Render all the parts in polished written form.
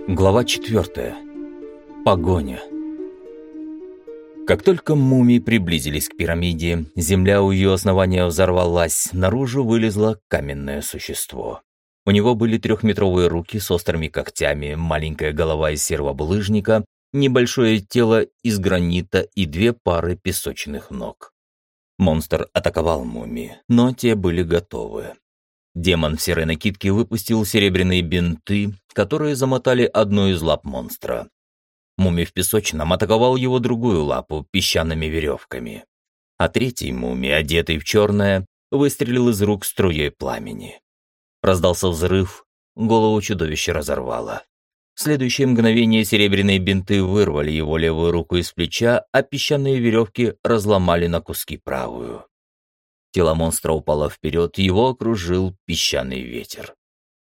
Глава 4. Погоня. Как только мумии приблизились к пирамиде, земля у ее основания взорвалась, наружу вылезло каменное существо. У него были 3-метровые руки с острыми когтями, маленькая голова из серого булыжника, небольшое тело из гранита и 2 пары песочных ног. Монстр атаковал мумии, но те были готовы. Демон в серой накидке выпустил серебряные бинты, которые замотали одну из лап монстра. Мумий в песочном атаковал его другую лапу песчаными веревками. А третий мумий, одетый в черное, выстрелил из рук струей пламени. Раздался взрыв, голову чудовища разорвало. В следующее мгновение серебряные бинты вырвали его левую руку из плеча, а песчаные веревки разломали на куски правую. Тело монстра упало вперед, его окружил песчаный ветер.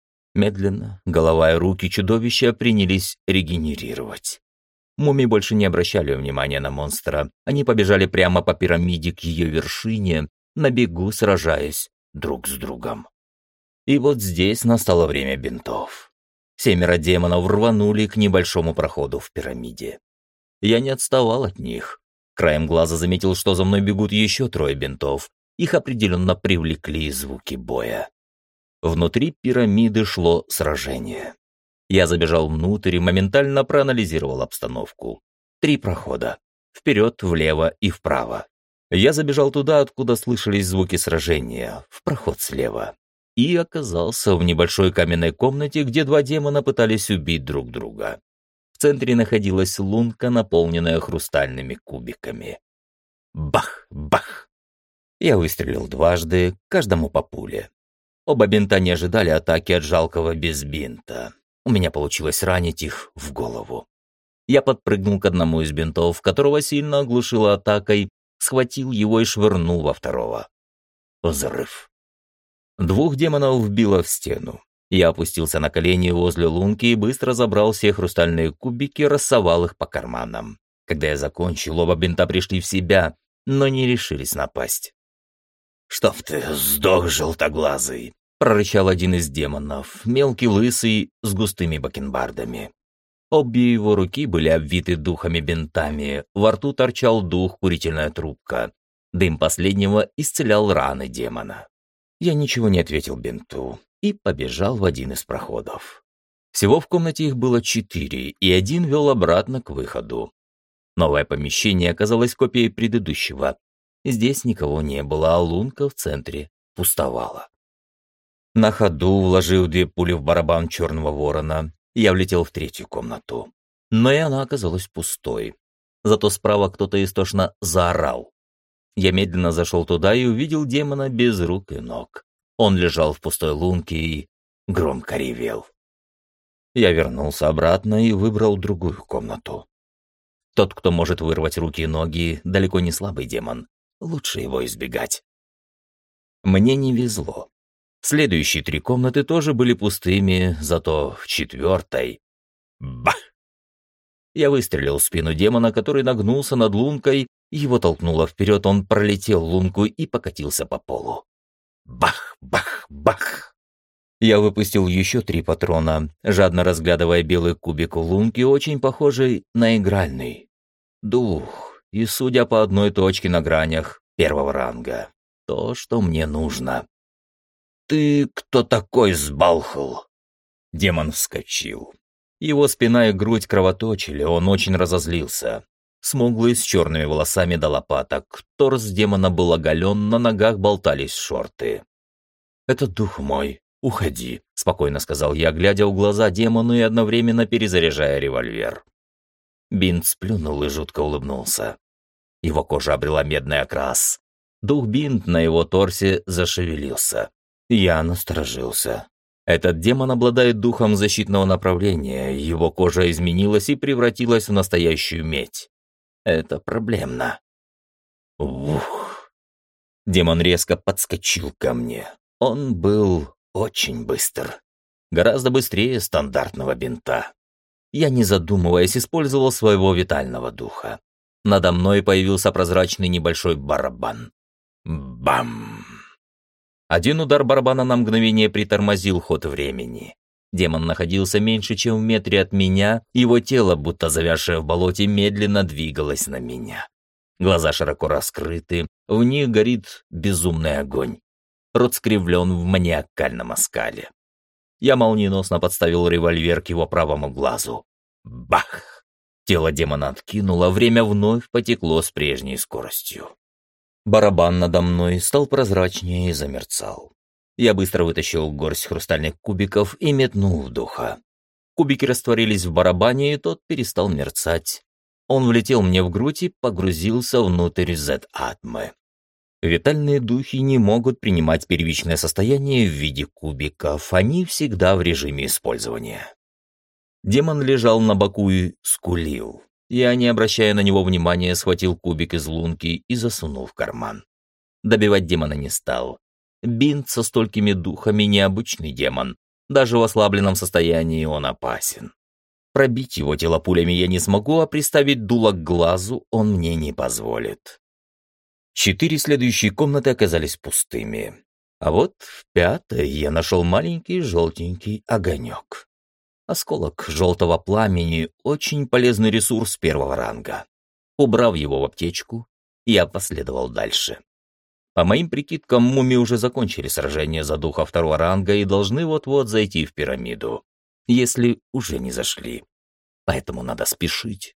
Медленно голова и руки чудовища принялись регенерировать. Мумии больше не обращали внимания на монстра. Они побежали прямо по пирамиде к ее вершине, на бегу сражаясь друг с другом. И вот здесь настало время бинтов. 7 демонов рванули к небольшому проходу в пирамиде. Я не отставал от них. Краем глаза заметил, что за мной бегут еще 3 бинтов. Их определенно привлекли звуки боя. Внутри пирамиды шло сражение. Я забежал внутрь и моментально проанализировал обстановку. 3 прохода. Вперед, влево и вправо. Я забежал туда, откуда слышались звуки сражения, в проход слева. И оказался в небольшой каменной комнате, где 2 демона пытались убить друг друга. В центре находилась лунка, наполненная хрустальными кубиками. Бах! Бах! Я выстрелил дважды, каждому по пуле. Оба бинта не ожидали атаки от жалкого без бинта. У меня получилось ранить их в голову. Я подпрыгнул к одному из бинтов, которого сильно оглушило атакой, схватил его и швырнул во второго. Взрыв. 2 демонов вбило в стену. Я опустился на колени возле лунки и быстро забрал все хрустальные кубики, рассовал их по карманам. Когда я закончил, оба бинта пришли в себя, но не решились напасть. «Чтоб ты сдох, желтоглазый!» — прорычал один из демонов, мелкий лысый, с густыми бакенбардами. Обе его руки были обвиты духами-бинтами, во рту торчал дух, курительная трубка. Дым последнего исцелял раны демона. Я ничего не ответил бинту и побежал в один из проходов. Всего в комнате их было 4, и один вел обратно к выходу. Новое помещение оказалось копией предыдущего. Здесь никого не было, а лунка в центре пустовала. На ходу, вложив 2 пули в барабан черного ворона, я влетел в 3-ю комнату. Но и она оказалась пустой. Зато справа кто-то истошно заорал. Я медленно зашел туда и увидел демона без рук и ног. Он лежал в пустой лунке и громко ревел. Я вернулся обратно и выбрал другую комнату. Тот, кто может вырвать руки и ноги, далеко не слабый демон. Лучше его избегать. Мне не везло. Следующие 3 комнаты тоже были пустыми, зато в 4-й... Бах! Я выстрелил в спину демона, который нагнулся над лункой, его толкнуло вперед, он пролетел лунку и покатился по полу. Бах! Бах! Бах! Я выпустил еще 3 патрона, жадно разглядывая белый кубик в лунке, очень похожий на игральный. Дух. И, судя по одной точке на гранях, 1-го ранга. То, что мне нужно. «Ты кто такой, сбалхал?» Демон вскочил. Его спина и грудь кровоточили, он очень разозлился. Смуглый, с черными волосами до лопаток. Торс демона был оголен, на ногах болтались шорты. «Это дух мой, уходи», — спокойно сказал я, глядя в глаза демону и одновременно перезаряжая револьвер. Бинт сплюнул и жутко улыбнулся. Его кожа обрела медный окрас. Дух-бинт на его торсе зашевелился. Я насторожился. Этот демон обладает духом защитного направления, его кожа изменилась и превратилась в настоящую медь. Это проблемно. Ух. Демон резко подскочил ко мне. Он был очень быстр. Гораздо быстрее стандартного бинта. Я, не задумываясь, использовал своего витального духа. Надо мной появился прозрачный небольшой барабан. Бам! Один удар барабана на мгновение притормозил ход времени. Демон находился меньше, чем в метре от меня, его тело, будто завязшее в болоте, медленно двигалось на меня. Глаза широко раскрыты, в них горит безумный огонь. Рот скривлен в маниакальном оскале. Я молниеносно подставил револьвер к его правому глазу. Бах! Тело демона откинуло, время вновь потекло с прежней скоростью. Барабан надо мной стал прозрачнее и замерцал. Я быстро вытащил горсть хрустальных кубиков и метнул в духа. Кубики растворились в барабане, и тот перестал мерцать. Он влетел мне в грудь и погрузился внутрь Z-атмы. Витальные духи не могут принимать первичное состояние в виде кубиков, они всегда в режиме использования. Демон лежал на боку и скулил. Я, не обращая на него внимания, схватил кубик из лунки и засунул в карман. Добивать демона не стал. Бинт со столькими духами — необычный демон. Даже в ослабленном состоянии он опасен. Пробить его тело пулями я не смогу, а приставить дуло к глазу он мне не позволит. 4 следующие комнаты оказались пустыми. А вот в 5-й я нашел маленький желтенький огонек. Осколок желтого пламени — очень полезный ресурс 1-го ранга. Убрав его в аптечку, я последовал дальше. По моим прикидкам, мумии уже закончили сражение за духа 2-го ранга и должны вот-вот зайти в пирамиду, если уже не зашли. Поэтому надо спешить.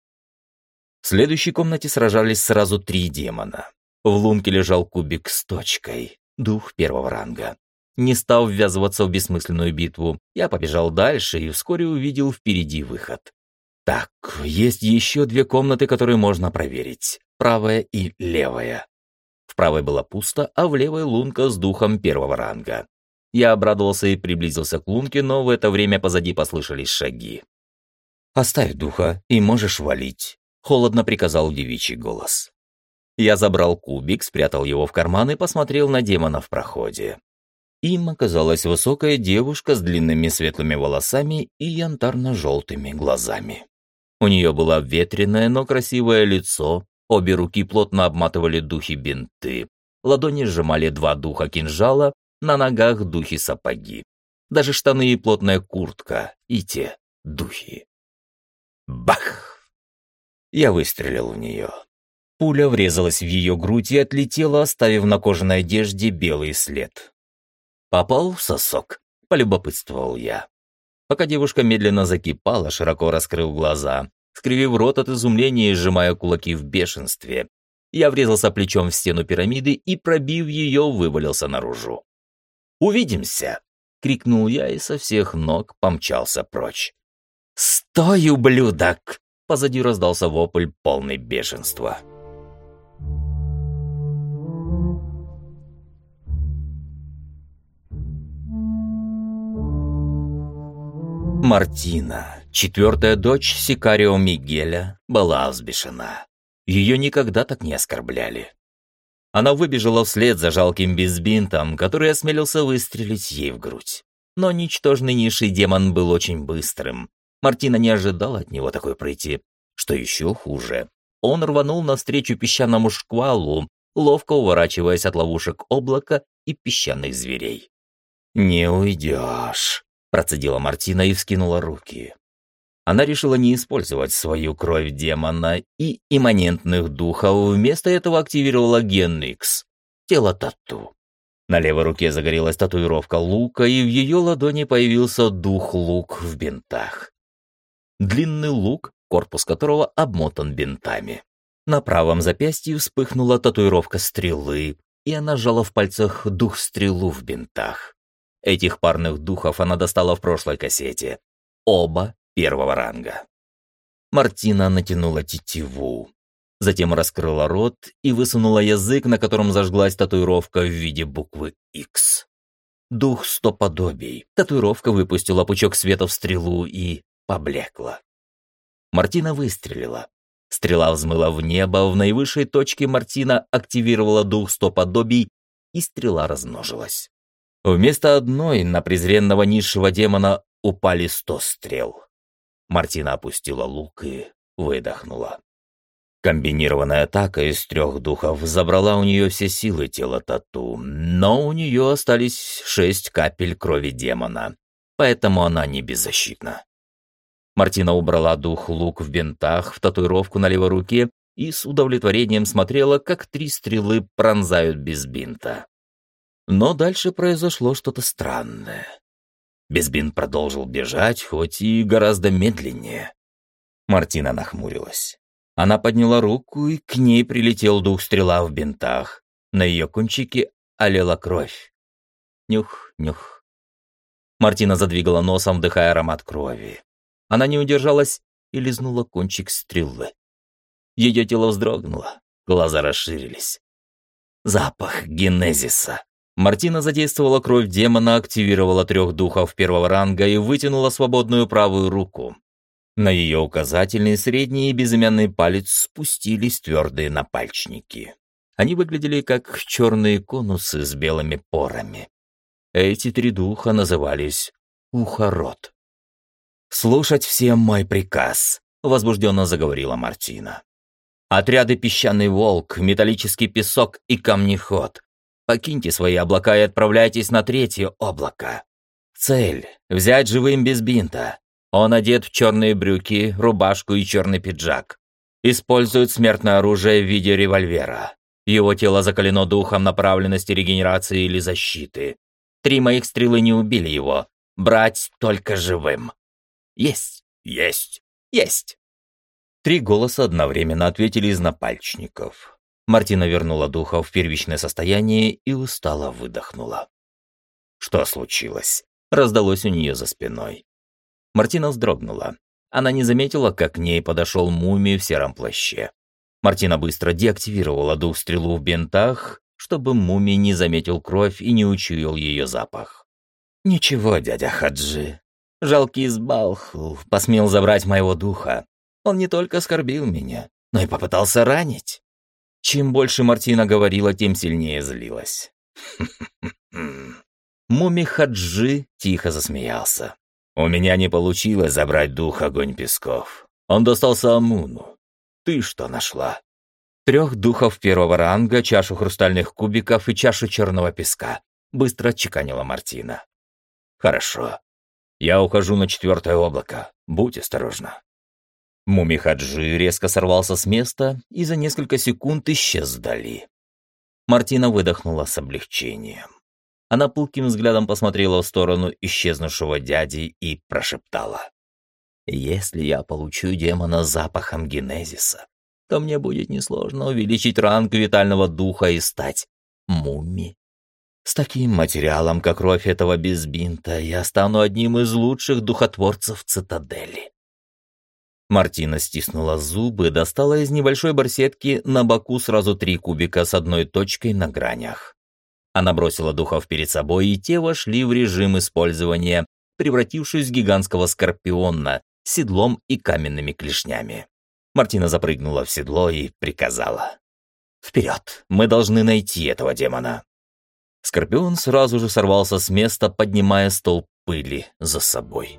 В следующей комнате сражались сразу 3 демона. В лунке лежал кубик с точкой, дух 1-го ранга. Не став ввязываться в бессмысленную битву, я побежал дальше и вскоре увидел впереди выход. Так, есть еще 2 комнаты, которые можно проверить. Правая и левая. В правой было пусто, а в левой лунка с духом 1-го ранга. Я обрадовался и приблизился к лунке, но в это время позади послышались шаги. «Оставь духа, и можешь валить», — холодно приказал девичий голос. Я забрал кубик, спрятал его в карман и посмотрел на демона в проходе. Им оказалась высокая девушка с длинными светлыми волосами и янтарно-желтыми глазами. У нее было ветреное, но красивое лицо, обе руки плотно обматывали духи бинты, ладони сжимали 2 духа кинжала, на ногах духи сапоги. Даже штаны и плотная куртка, и те духи. Бах! Я выстрелил в нее. Пуля врезалась в ее грудь и отлетела, оставив на кожаной одежде белый след. «Попал в сосок?» — полюбопытствовал я. Пока девушка медленно закипала, широко раскрыв глаза, скривив рот от изумления и сжимая кулаки в бешенстве, я врезался плечом в стену пирамиды и, пробив ее, вывалился наружу. «Увидимся!» — крикнул я и со всех ног помчался прочь. «Стой, ублюдок!» — позади раздался вопль, полный бешенства. Мартина, 4-я дочь Сикарио Мигеля, была взбешена. Ее никогда так не оскорбляли. Она выбежала вслед за жалким безбинтом, который осмелился выстрелить ей в грудь. Но ничтожный низший демон был очень быстрым. Мартина не ожидала от него такой прыти. Что еще хуже, он рванул навстречу песчаному шквалу, ловко уворачиваясь от ловушек облака и песчаных зверей. «Не уйдешь», — процедила Мартина и вскинула руки. Она решила не использовать свою кровь демона и имманентных духов, вместо этого активировала ген X, тело тату. На левой руке загорелась татуировка лука, и в ее ладони появился дух-лук в бинтах. Длинный лук, корпус которого обмотан бинтами. На правом запястье вспыхнула татуировка стрелы, и она сжала в пальцах дух-стрелу в бинтах. Этих парных духов она достала в прошлой кассете. Оба 1-го ранга. Мартина натянула тетиву. Затем раскрыла рот и высунула язык, на котором зажглась татуировка в виде буквы X. Дух 100 подобий. Татуировка выпустила пучок света в стрелу и поблекла. Мартина выстрелила. Стрела взмыла в небо, в наивысшей точке Мартина активировала дух 100 подобий, и стрела размножилась. Вместо одной на презренного низшего демона упали 100 стрел. Мартина опустила лук и выдохнула. Комбинированная атака из 3 духов забрала у нее все силы тела тату, но у нее остались 6 капель крови демона, поэтому она не беззащитна. Мартина убрала дух лук в бинтах, в татуировку на левой руке и с удовлетворением смотрела, как 3 стрелы пронзают без бинта. Но дальше произошло что-то странное. Безбин продолжил бежать, хоть и гораздо медленнее. Мартина нахмурилась. Она подняла руку, и к ней прилетел дух стрела в бинтах. На ее кончике олела кровь. Нюх, нюх. Мартина задвигала носом, вдыхая аромат крови. Она не удержалась и лизнула кончик стрелы. Ее тело вздрогнуло, глаза расширились. Запах генезиса. Мартина задействовала кровь демона, активировала 3 духов первого ранга и вытянула свободную правую руку. На ее указательный, средний и безымянный палец спустились твердые напальчники. Они выглядели как черные конусы с белыми порами. Эти 3 духа назывались Ухарот. «Слушать всем мой приказ», — возбужденно заговорила Мартина. «Отряды «Песчаный волк», «Металлический песок» и «Камнеход». Покиньте свои облака и отправляйтесь на 3-е облако. Цель — взять живым без бинта. Он одет в черные брюки, рубашку и черный пиджак. Использует смертное оружие в виде револьвера. Его тело закалено духом направленности регенерации или защиты. 3 моих стрелы не убили его. Брать только живым. Есть, есть, есть. 3 голоса одновременно ответили из напальчников. Мартина вернула духа в первичное состояние и устало выдохнула. «Что случилось?» — раздалось у нее за спиной. Мартина вздрогнула. Она не заметила, как к ней подошел мумий в сером плаще. Мартина быстро деактивировала дух-стрелу в бинтах, чтобы мумий не заметил кровь и не учуял ее запах. «Ничего, дядя Хаджи. Жалкий Избалху посмел забрать моего духа. Он не только оскорбил меня, но и попытался ранить». Чем больше Мартина говорила, тем сильнее злилась. Мумий Хаджи тихо засмеялся. «У меня не получилось забрать дух Огонь Песков. Он достался Амуну. Ты что нашла?» 3 духов первого ранга, чашу хрустальных кубиков и чашу черного песка. Быстро отчеканила Мартина. «Хорошо. Я ухожу на 4-е облако. Будь осторожна». Мумий Хаджи резко сорвался с места и за несколько секунд исчез вдали. Мартина выдохнула с облегчением. Она пылким взглядом посмотрела в сторону исчезнувшего дяди и прошептала. «Если я получу демона с запахом генезиса, то мне будет несложно увеличить ранг витального духа и стать мумией. С таким материалом, как кровь этого безбинта, я стану одним из лучших духотворцев цитадели». Мартина стиснула зубы, достала из небольшой барсетки на боку сразу 3 кубика с одной точкой на гранях. Она бросила духов перед собой, и те вошли в режим использования, превратившись в гигантского скорпиона с седлом и каменными клешнями. Мартина запрыгнула в седло и приказала. «Вперед! Мы должны найти этого демона!» Скорпион сразу же сорвался с места, поднимая столб пыли за собой.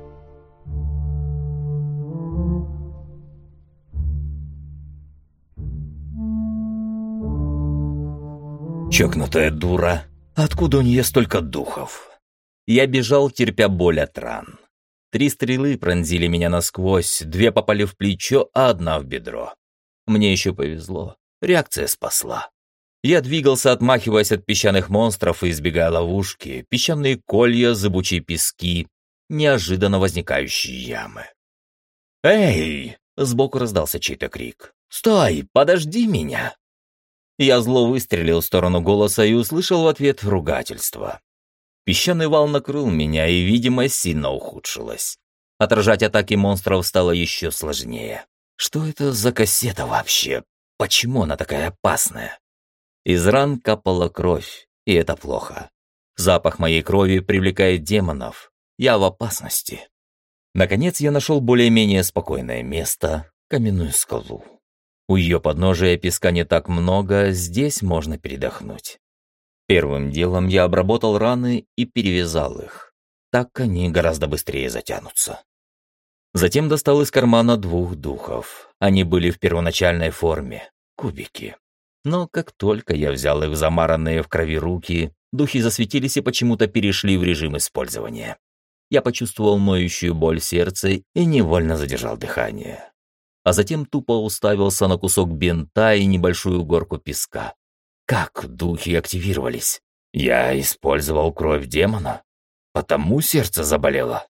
Чокнутая дура. Откуда у нее столько духов? Я бежал, терпя боль от ран. 3 стрелы пронзили меня насквозь, 2 попали в плечо, а 1 в бедро. Мне еще повезло. Реакция спасла. Я двигался, отмахиваясь от песчаных монстров и избегая ловушки, песчаные колья, зыбучие пески, неожиданно возникающие ямы. «Эй!» — сбоку раздался чей-то крик. «Стой! Подожди меня!» Я зло выстрелил в сторону голоса и услышал в ответ ругательство. Песчаный вал накрыл меня, и видимость сильно ухудшилась. Отражать атаки монстров стало еще сложнее. Что это за кассета вообще? Почему она такая опасная? Из ран капала кровь, и это плохо. Запах моей крови привлекает демонов. Я в опасности. Наконец я нашел более-менее спокойное место — каменную скалу. У ее подножия песка не так много, здесь можно передохнуть. Первым делом я обработал раны и перевязал их. Так они гораздо быстрее затянутся. Затем достал из кармана 2 духов. Они были в первоначальной форме — кубики. Но как только я взял их в замаранные в крови руки, духи засветились и почему-то перешли в режим использования. Я почувствовал ноющую боль в сердце и невольно задержал дыхание. А затем тупо уставился на кусок бинта и небольшую горку песка. Как духи активировались? Я использовал кровь демона? Потому сердце заболело.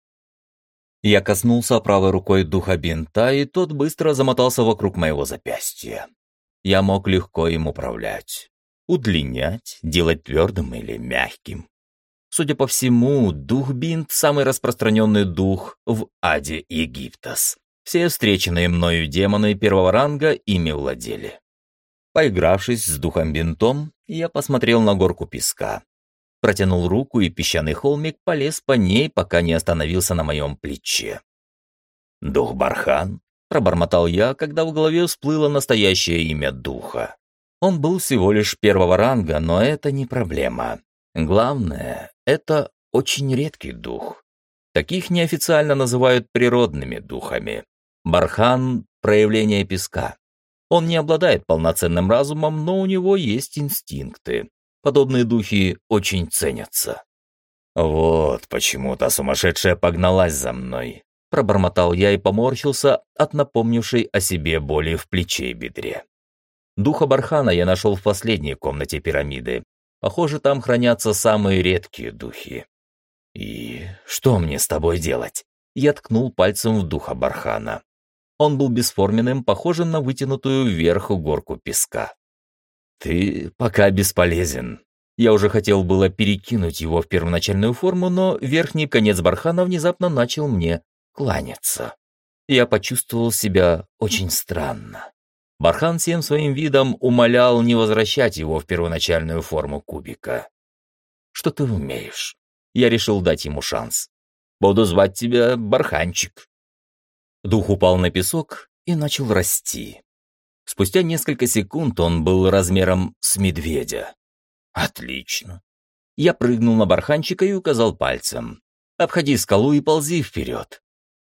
Я коснулся правой рукой духа бинта, и тот быстро замотался вокруг моего запястья. Я мог легко им управлять. Удлинять, делать твердым или мягким. Судя по всему, дух-бинт – самый распространенный дух в аде Египтос. Все встреченные мною демоны первого ранга ими владели. Поигравшись с духом-бинтом, я посмотрел на горку песка. Протянул руку, и песчаный холмик полез по ней, пока не остановился на моем плече. «Дух Бархан», – пробормотал я, когда в голове всплыло настоящее имя духа. Он был всего лишь первого ранга, но это не проблема. Главное, это очень редкий дух. Таких неофициально называют природными духами. Бархан – проявление песка. Он не обладает полноценным разумом, но у него есть инстинкты. Подобные духи очень ценятся. «Вот почему та сумасшедшая погналась за мной», – пробормотал я и поморщился от напомнившей о себе боли в плече и бедре. Духа Бархана я нашел в последней комнате пирамиды. Похоже, там хранятся самые редкие духи. «И что мне с тобой делать?» Я ткнул пальцем в духа Бархана. Он был бесформенным, похожим на вытянутую вверх горку песка. «Ты пока бесполезен». Я уже хотел было перекинуть его в первоначальную форму, но верхний конец бархана внезапно начал мне кланяться. Я почувствовал себя очень странно. Бархан всем своим видом умолял не возвращать его в первоначальную форму кубика. «Что ты умеешь?» Я решил дать ему шанс. «Буду звать тебя Барханчик». Дух упал на песок и начал расти. Спустя несколько секунд он был размером с медведя. Отлично. Я прыгнул на Барханчика и указал пальцем. «Обходи скалу и ползи вперед».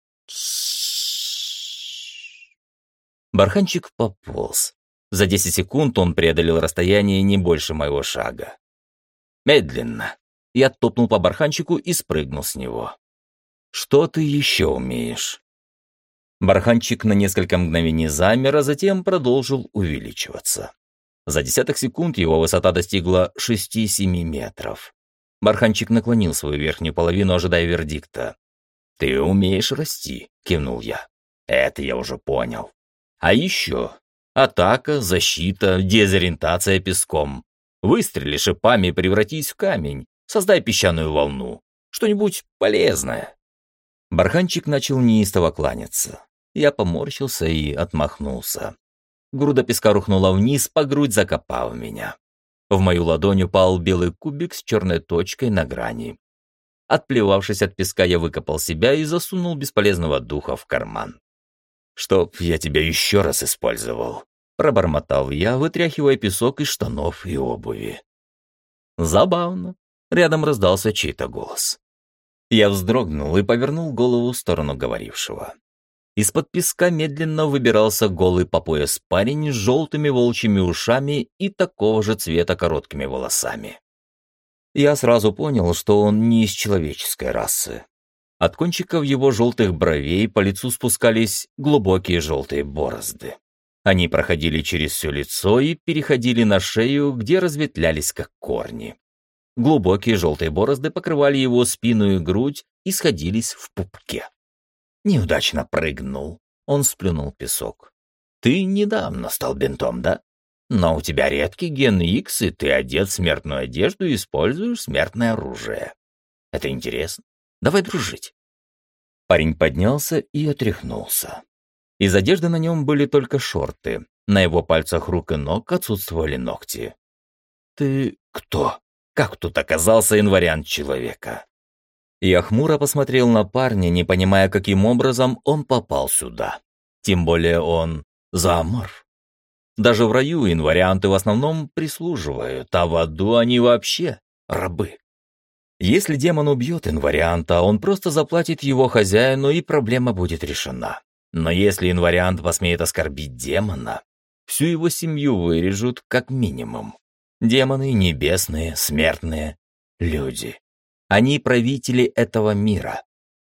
Барханчик пополз. За 10 секунд он преодолел расстояние не больше моего шага. Медленно. Я топнул по Барханчику и спрыгнул с него. «Что ты еще умеешь?» Барханчик на несколько мгновений замер, а затем продолжил увеличиваться. За десяток секунд его высота достигла 6-7 метров. Барханчик наклонил свою верхнюю половину, ожидая вердикта. «Ты умеешь расти», — кивнул я. «Это я уже понял. А еще атака, защита, дезориентация песком. Выстрели шипами и превратись в камень. Создай песчаную волну. Что-нибудь полезное». Барханчик начал неистово кланяться. Я поморщился и отмахнулся. Груда песка рухнула вниз, по грудь закопав меня. В мою ладонь упал белый кубик с черной точкой на грани. Отплевавшись от песка, я выкопал себя и засунул бесполезного духа в карман. «Чтоб я тебя еще раз использовал», — пробормотал я, вытряхивая песок из штанов и обуви. Забавно. Рядом раздался чей-то голос. Я вздрогнул и повернул голову в сторону говорившего. Из-под песка медленно выбирался голый по пояс парень с желтыми волчьими ушами и такого же цвета короткими волосами. Я сразу понял, что он не из человеческой расы. От кончиков его желтых бровей по лицу спускались глубокие желтые борозды. Они проходили через все лицо и переходили на шею, где разветвлялись как корни. Глубокие желтые борозды покрывали его спину и грудь и сходились в пупке. Неудачно прыгнул. Он сплюнул песок. «Ты недавно стал бинтом, да? Но у тебя редкий ген Икс, и ты одет в смертную одежду и используешь смертное оружие. Это интересно. Давай дружить». Парень поднялся и отряхнулся. Из одежды на нем были только шорты. На его пальцах рук и ног отсутствовали ногти. «Ты кто? Как тут оказался инвариант человека?» Я хмуро посмотрел на парня, не понимая, каким образом он попал сюда. Тем более он зооморф. Даже в раю инварианты в основном прислуживают, а в аду они вообще рабы. Если демон убьет инварианта, он просто заплатит его хозяину, и проблема будет решена. Но если инвариант посмеет оскорбить демона, всю его семью вырежут как минимум. Демоны небесные, смертные, люди. Они правители этого мира.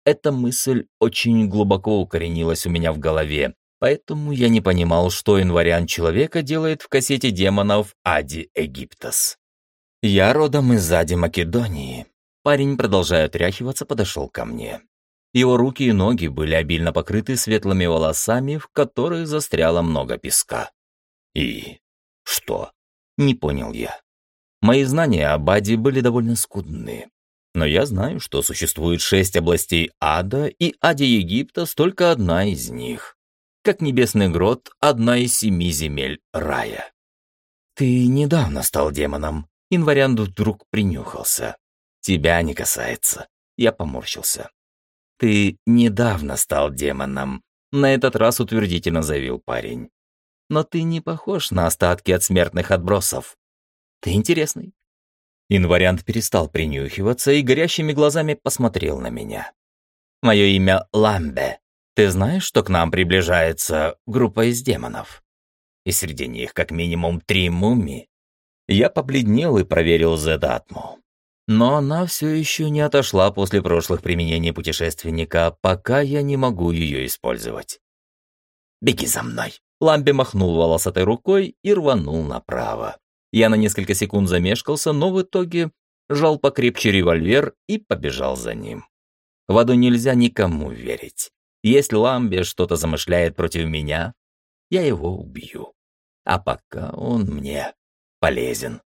эта мысль очень глубоко укоренилась у меня в голове, поэтому я не понимал, что инвариант человека делает в кассете демонов Ади Египтос. Я родом из Ади Македонии. Парень, продолжая отряхиваться, подошел ко мне. Его руки и ноги были обильно покрыты светлыми волосами, в которых застряло много песка. И что? Не понял я. Мои знания об Аде были довольно скудные. Но я знаю, что существует 6 областей ада, и Ади Египтос только одна из них. Как небесный грот, одна из 7 земель рая. Ты недавно стал демоном. Инвариант вдруг принюхался. Тебя не касается. Я поморщился. Ты недавно стал демоном. На этот раз утвердительно заявил парень. Но ты не похож на остатки от смертных отбросов. Ты интересный. Инвариант перестал принюхиваться и горящими глазами посмотрел на меня. Мое имя Ламбе. Ты знаешь, что к нам приближается группа из демонов? И среди них как минимум 3 мумии. Я побледнел и проверил Зедатму. Но она все еще не отошла после прошлых применений путешественника, пока я не могу ее использовать. «Беги за мной!» Ламбе махнул волосатой рукой и рванул направо. Я на несколько секунд замешкался, но в итоге сжал покрепче револьвер и побежал за ним. В аду нельзя никому верить. Если Ламбе что-то замышляет против меня, я его убью. А пока он мне полезен.